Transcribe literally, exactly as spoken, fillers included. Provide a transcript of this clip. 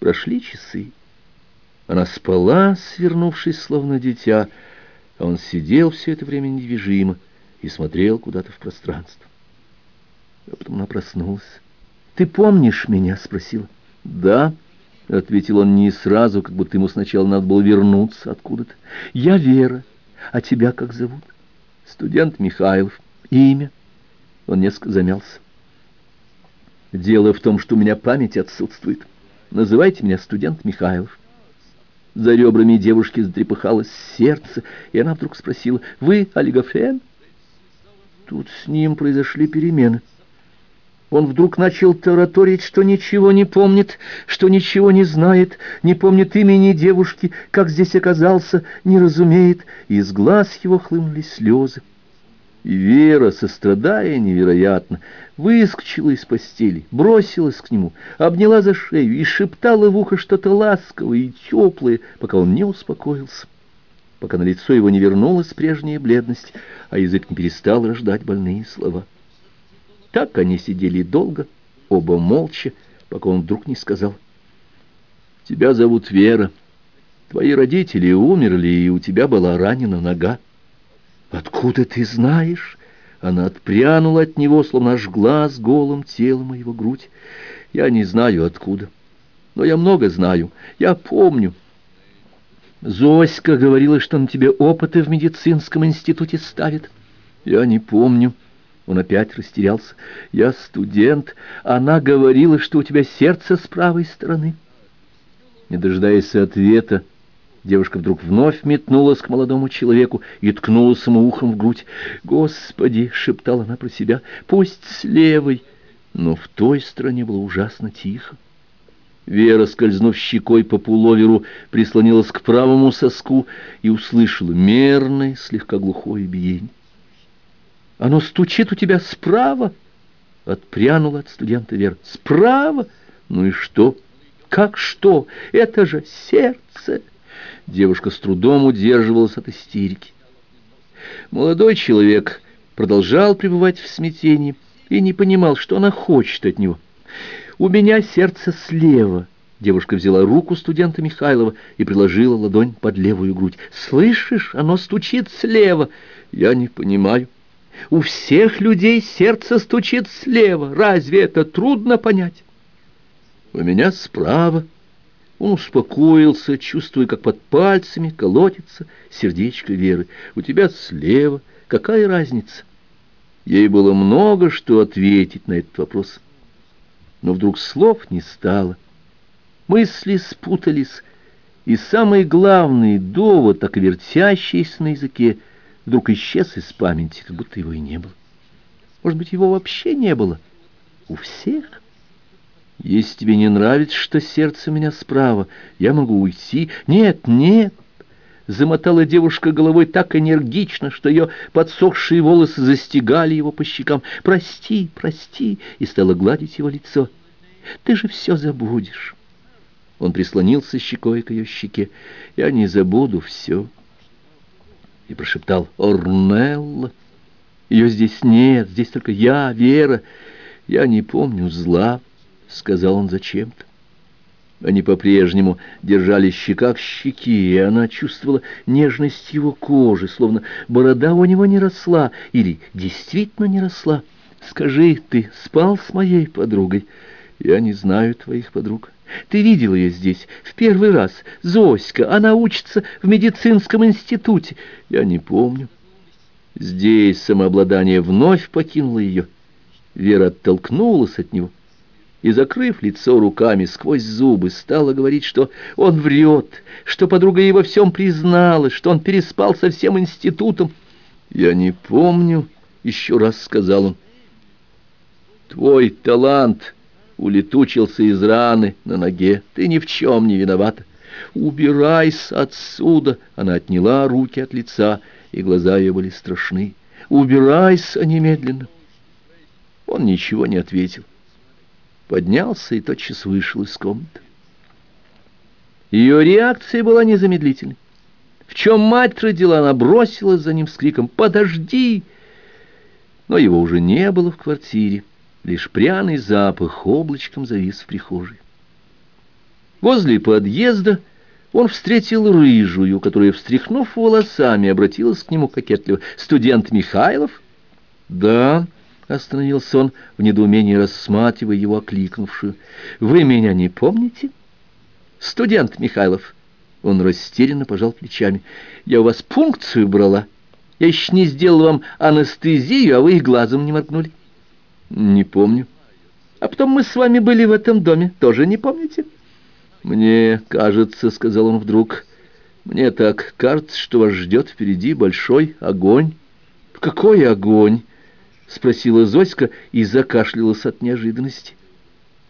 Прошли часы. Она спала, свернувшись, словно дитя, а он сидел все это время недвижимо и смотрел куда-то в пространство. А потом она проснулась. «Ты помнишь меня?» — спросила. «Да», — ответил он не сразу, как будто ему сначала надо было вернуться откуда-то. «Я Вера. А тебя как зовут?» «Студент Михайлов. Имя?» Он несколько замялся. «Дело в том, что у меня память отсутствует. Называйте меня студент Михайлов». За ребрами девушки затрепыхалось сердце, и она вдруг спросила: «Вы олигофрен?» Тут с ним произошли перемены. Он вдруг начал тараторить, что ничего не помнит, что ничего не знает, не помнит имени девушки, как здесь оказался, не разумеет, и из глаз его хлынули слезы. И Вера, сострадая невероятно, выскочила из постели, бросилась к нему, обняла за шею и шептала в ухо что-то ласковое и теплое, пока он не успокоился, пока на лицо его не вернулась прежняя бледность, а язык не перестал рождать больные слова. Так они сидели долго, оба молча, пока он вдруг не сказал: «Тебя зовут Вера. Твои родители умерли, и у тебя была ранена нога». «Откуда ты знаешь?» Она отпрянула от него, словно жгла с голым телом его грудь. «Я не знаю, откуда, но я много знаю. Я помню. Зоська говорила, что на тебе опыты в медицинском институте ставят. Я не помню». Он опять растерялся. «Я студент. Она говорила, что у тебя сердце с правой стороны». Не дожидаясь ответа, девушка вдруг вновь метнулась к молодому человеку и ткнулась ему ухом в грудь. «Господи!» — шептала она про себя. «Пусть с левой!» Но в той стороне было ужасно тихо. Вера, скользнув щекой по пуловеру, прислонилась к правому соску и услышала мерное, слегка глухое биение. «Оно стучит у тебя справа!» — отпрянула от студента Вера. «Справа? Ну и что? Как что? Это же сердце!» Девушка с трудом удерживалась от истерики. Молодой человек продолжал пребывать в смятении и не понимал, что она хочет от него. «У меня сердце слева». Девушка взяла руку студента Михайлова и приложила ладонь под левую грудь. «Слышишь, оно стучит слева». «Я не понимаю». «У всех людей сердце стучит слева. Разве это трудно понять?» «У меня справа». Он успокоился, чувствуя, как под пальцами колотится сердечко Веры. «У тебя слева. Какая разница?» Ей было много что ответить на этот вопрос. Но вдруг слов не стало. Мысли спутались, и самый главный довод, так и вертящийся на языке, вдруг исчез из памяти, как будто его и не было. Может быть, его вообще не было у всех? «Если тебе не нравится, что сердце у меня справа, я могу уйти». «Нет, нет!» — замотала девушка головой так энергично, что ее подсохшие волосы застигали его по щекам. «Прости, прости!» — и стала гладить его лицо. «Ты же все забудешь». Он прислонился щекой к ее щеке. «Я не забуду все». И прошептал: «Орнелла! Ее здесь нет, здесь только я, Вера. Я не помню зла», — сказал он зачем-то. Они по-прежнему держали щека к щеке, и она чувствовала нежность его кожи, словно борода у него не росла, или действительно не росла. «Скажи, ты спал с моей подругой?» «Я не знаю твоих подруг». «Ты видел ее здесь в первый раз? Зоська, она учится в медицинском институте». «Я не помню». Здесь самообладание вновь покинуло ее. Вера оттолкнулась от него и, закрыв лицо руками, сквозь зубы стала говорить, что он врет, что подруга его во всем призналась, что он переспал со всем институтом. «Я не помню», — еще раз сказал он. «Твой талант улетучился из раны на ноге. Ты ни в чем не виновата. Убирайся отсюда!» Она отняла руки от лица, и глаза ее были страшны. «Убирайся немедленно!» Он ничего не ответил. Поднялся и тотчас вышел из комнаты. Ее реакция была незамедлительной. В чем мать родила, она бросилась за ним с криком: «Подожди!» Но его уже не было в квартире. Лишь пряный запах облачком завис в прихожей. Возле подъезда он встретил рыжую, которая, встряхнув волосами, обратилась к нему кокетливо. «Студент Михайлов?» «Да», — остановился он, в недоумении рассматривая его окликнувшую. «Вы меня не помните?» «Студент Михайлов». Он растерянно пожал плечами. «Я у вас пункцию брала. Я еще не сделал вам анестезию, а вы и глазом не моргнули». «Не помню». «А потом мы с вами были в этом доме. Тоже не помните?» «Мне кажется, — сказал он вдруг, — мне так кажется, что вас ждет впереди большой огонь». «Какой огонь?» — спросила Зоська и закашлялась от неожиданности.